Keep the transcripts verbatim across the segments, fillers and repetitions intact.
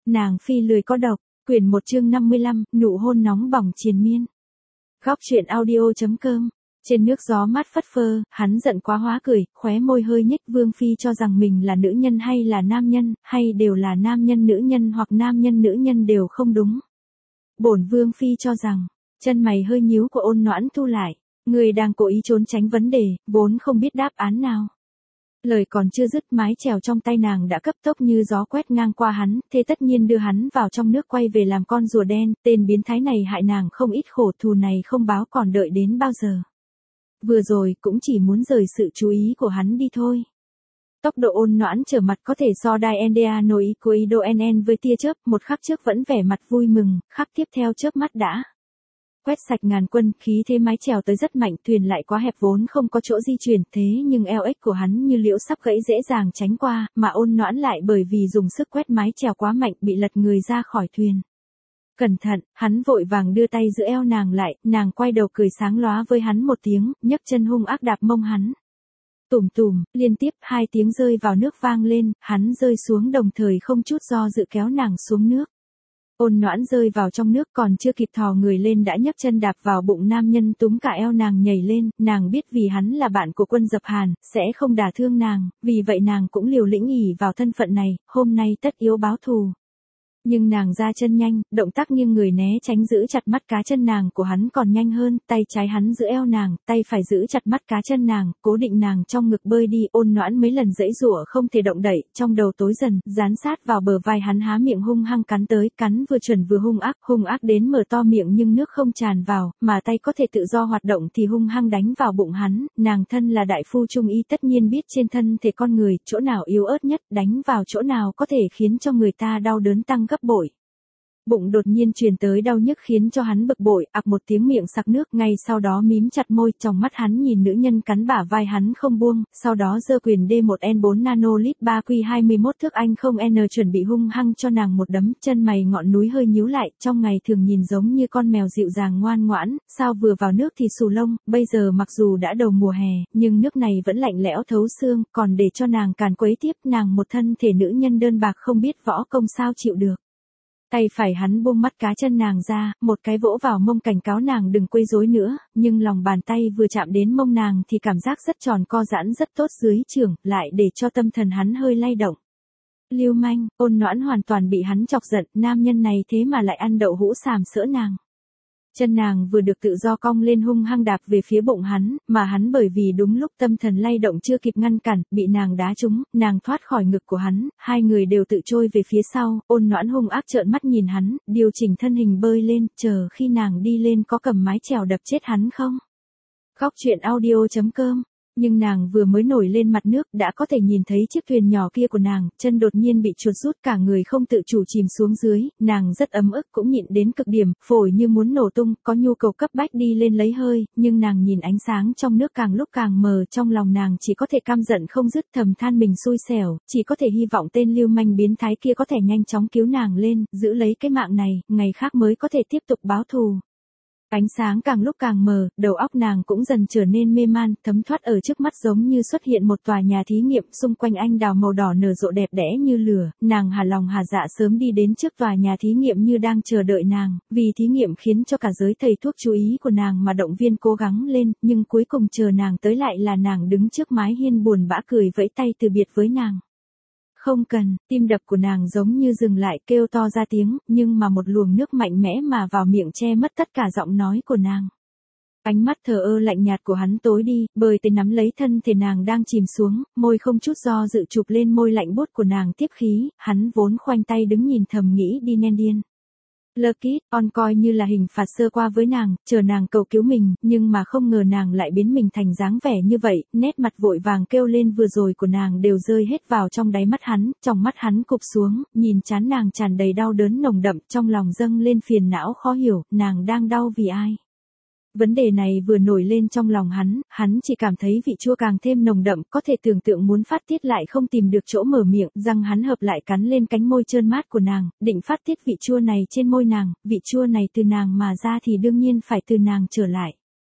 Nàng phi lười có độc, quyển một chương năm mươi lăm, nụ hôn nóng bỏng triền miên. Góc truyện audio.com. Trên nước gió mát phất phơ, hắn giận quá hóa cười, khóe môi hơi nhếch. Vương phi cho rằng mình là nữ nhân hay là nam nhân, hay đều là nam nhân nữ nhân hoặc nam nhân nữ nhân đều không đúng. Bổn vương phi cho rằng, chân mày hơi nhíu của Ôn Noãn thu lại, người đang cố ý trốn tránh vấn đề, vốn không biết đáp án nào. Lời còn chưa dứt, mái chèo trong tay nàng đã cấp tốc như gió quét ngang qua hắn, thế tất nhiên đưa hắn vào trong nước quay về làm con rùa đen. Tên biến thái này hại nàng không ít khổ, thù này không báo còn đợi đến bao giờ. Vừa rồi cũng chỉ muốn rời sự chú ý của hắn đi thôi. Tốc độ Ôn Noãn trở mặt có thể so Diana nổi ý của Ido en en với tia chớp, một khắc trước vẫn vẻ mặt vui mừng, khắc tiếp theo chớp mắt đã quét sạch ngàn quân. Khí thế mái chèo tới rất mạnh, thuyền lại quá hẹp vốn không có chỗ di chuyển, thế nhưng eo ếch của hắn như liễu sắp gãy dễ dàng tránh qua, mà Ôn Noãn lại bởi vì dùng sức quét mái chèo quá mạnh bị lật người ra khỏi thuyền. Cẩn thận, hắn vội vàng đưa tay giữ eo nàng lại, nàng quay đầu cười sáng lóa với hắn một tiếng, nhấc chân hung ác đạp mông hắn. Tủm tủm, liên tiếp hai tiếng rơi vào nước vang lên, hắn rơi xuống đồng thời không chút do dự kéo nàng xuống nước. Ôn Noãn rơi vào trong nước còn chưa kịp thò người lên đã nhấc chân đạp vào bụng nam nhân, túm cả eo nàng nhảy lên. Nàng biết vì hắn là bạn của Quân Dập Hàn, sẽ không đả thương nàng, vì vậy nàng cũng liều lĩnh ỷ vào thân phận này, hôm nay tất yếu báo thù. Nhưng nàng ra chân nhanh, động tác nghiêng người né tránh giữ chặt mắt cá chân nàng của hắn còn nhanh hơn, tay trái hắn giữ eo nàng, tay phải giữ chặt mắt cá chân nàng, cố định nàng trong ngực bơi đi. Ôn Noãn mấy lần giãy giụa không thể động đậy, trong đầu tối dần, dán sát vào bờ vai hắn, há miệng hung hăng cắn tới, cắn vừa chuẩn vừa hung ác, hung ác đến mở to miệng nhưng nước không tràn vào, mà tay có thể tự do hoạt động thì hung hăng đánh vào bụng hắn. Nàng thân là đại phu trung y tất nhiên biết trên thân thể con người, chỗ nào yếu ớt nhất, đánh vào chỗ nào có thể khiến cho người ta đau đớn tăng gấp bội. Bụng đột nhiên truyền tới đau nhức khiến cho hắn bực bội, ặc một tiếng miệng sặc nước, ngay sau đó mím chặt môi, trong mắt hắn nhìn nữ nhân cắn bả vai hắn không buông, sau đó giơ quyền D một N bốn nanolit ba Q hai mươi mốt thước anh không N chuẩn bị hung hăng cho nàng một đấm. Chân mày ngọn núi hơi nhíu lại, trong ngày thường nhìn giống như con mèo dịu dàng ngoan ngoãn, sao vừa vào nước thì xù lông, bây giờ mặc dù đã đầu mùa hè, nhưng nước này vẫn lạnh lẽo thấu xương, còn để cho nàng càn quấy tiếp, nàng một thân thể nữ nhân đơn bạc không biết võ công sao chịu được. Tay phải hắn buông mắt cá chân nàng ra, một cái vỗ vào mông cảnh cáo nàng đừng quấy rối nữa, nhưng lòng bàn tay vừa chạm đến mông nàng thì cảm giác rất tròn co giãn rất tốt dưới chưởng, lại để cho tâm thần hắn hơi lay động. Lưu manh, Ôn Noãn hoàn toàn bị hắn chọc giận, nam nhân này thế mà lại ăn đậu hũ sàm sỡ nàng. Chân nàng vừa được tự do cong lên hung hăng đạp về phía bụng hắn, mà hắn bởi vì đúng lúc tâm thần lay động chưa kịp ngăn cản, bị nàng đá trúng, nàng thoát khỏi ngực của hắn, hai người đều tự trôi về phía sau. Ôn Noãn hung ác trợn mắt nhìn hắn, điều chỉnh thân hình bơi lên, chờ khi nàng đi lên có cầm mái chèo đập chết hắn không? Góc truyện audio.com. Nhưng nàng vừa mới nổi lên mặt nước đã có thể nhìn thấy chiếc thuyền nhỏ kia của nàng, chân đột nhiên bị chuột rút, cả người không tự chủ chìm xuống dưới, nàng rất ấm ức cũng nhịn đến cực điểm, phổi như muốn nổ tung, có nhu cầu cấp bách đi lên lấy hơi, nhưng nàng nhìn ánh sáng trong nước càng lúc càng mờ, trong lòng nàng chỉ có thể căm giận không dứt, thầm than mình xui xẻo, chỉ có thể hy vọng tên lưu manh biến thái kia có thể nhanh chóng cứu nàng lên, giữ lấy cái mạng này, ngày khác mới có thể tiếp tục báo thù. Ánh sáng càng lúc càng mờ, đầu óc nàng cũng dần trở nên mê man, thấm thoát ở trước mắt giống như xuất hiện một tòa nhà thí nghiệm, xung quanh anh đào màu đỏ nở rộ đẹp đẽ như lửa, nàng hà lòng hà dạ sớm đi đến trước tòa nhà thí nghiệm như đang chờ đợi nàng, vì thí nghiệm khiến cho cả giới thầy thuốc chú ý của nàng mà động viên cố gắng lên, nhưng cuối cùng chờ nàng tới lại là nàng đứng trước mái hiên buồn bã cười vẫy tay từ biệt với nàng. Không cần, tim đập của nàng giống như dừng lại, kêu to ra tiếng, nhưng mà một luồng nước mạnh mẽ mà vào miệng che mất tất cả giọng nói của nàng. Ánh mắt thờ ơ lạnh nhạt của hắn tối đi, bơi tới nắm lấy thân thể nàng đang chìm xuống, môi không chút do dự chụp lên môi lạnh buốt của nàng tiếp khí, hắn vốn khoanh tay đứng nhìn thầm nghĩ đi nên điên. Lucky, on coi như là hình phạt sơ qua với nàng, chờ nàng cầu cứu mình, nhưng mà không ngờ nàng lại biến mình thành dáng vẻ như vậy, nét mặt vội vàng kêu lên vừa rồi của nàng đều rơi hết vào trong đáy mắt hắn, trong mắt hắn cụp xuống, nhìn trán nàng tràn đầy đau đớn nồng đậm, trong lòng dâng lên phiền não khó hiểu, nàng đang đau vì ai? Vấn đề này vừa nổi lên trong lòng hắn, hắn chỉ cảm thấy vị chua càng thêm nồng đậm, có thể tưởng tượng muốn phát tiết lại không tìm được chỗ mở miệng, răng hắn hợp lại cắn lên cánh môi trơn mát của nàng, định phát tiết vị chua này trên môi nàng, vị chua này từ nàng mà ra thì đương nhiên phải từ nàng trở lại.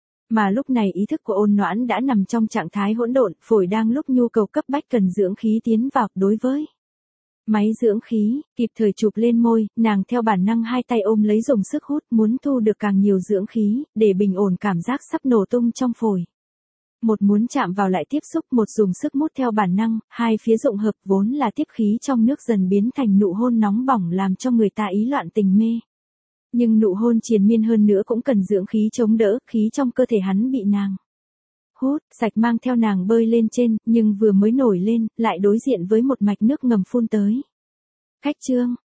Mà lúc này ý thức của Ôn Noãn đã nằm trong trạng thái hỗn độn, phổi đang lúc nhu cầu cấp bách cần dưỡng khí tiến vào, đối với Máy dưỡng khí, kịp thời chụp lên môi, nàng theo bản năng hai tay ôm lấy dùng sức hút muốn thu được càng nhiều dưỡng khí, để bình ổn cảm giác sắp nổ tung trong phổi. Một muốn chạm vào lại tiếp xúc, một dùng sức mút theo bản năng, hai phía dụng hợp vốn là tiếp khí trong nước dần biến thành nụ hôn nóng bỏng làm cho người ta ý loạn tình mê. Nhưng nụ hôn triền miên hơn nữa cũng cần dưỡng khí chống đỡ, khí trong cơ thể hắn bị nàng hút sạch mang theo nàng bơi lên trên, nhưng vừa mới nổi lên, lại đối diện với một mạch nước ngầm phun tới. Khách trương,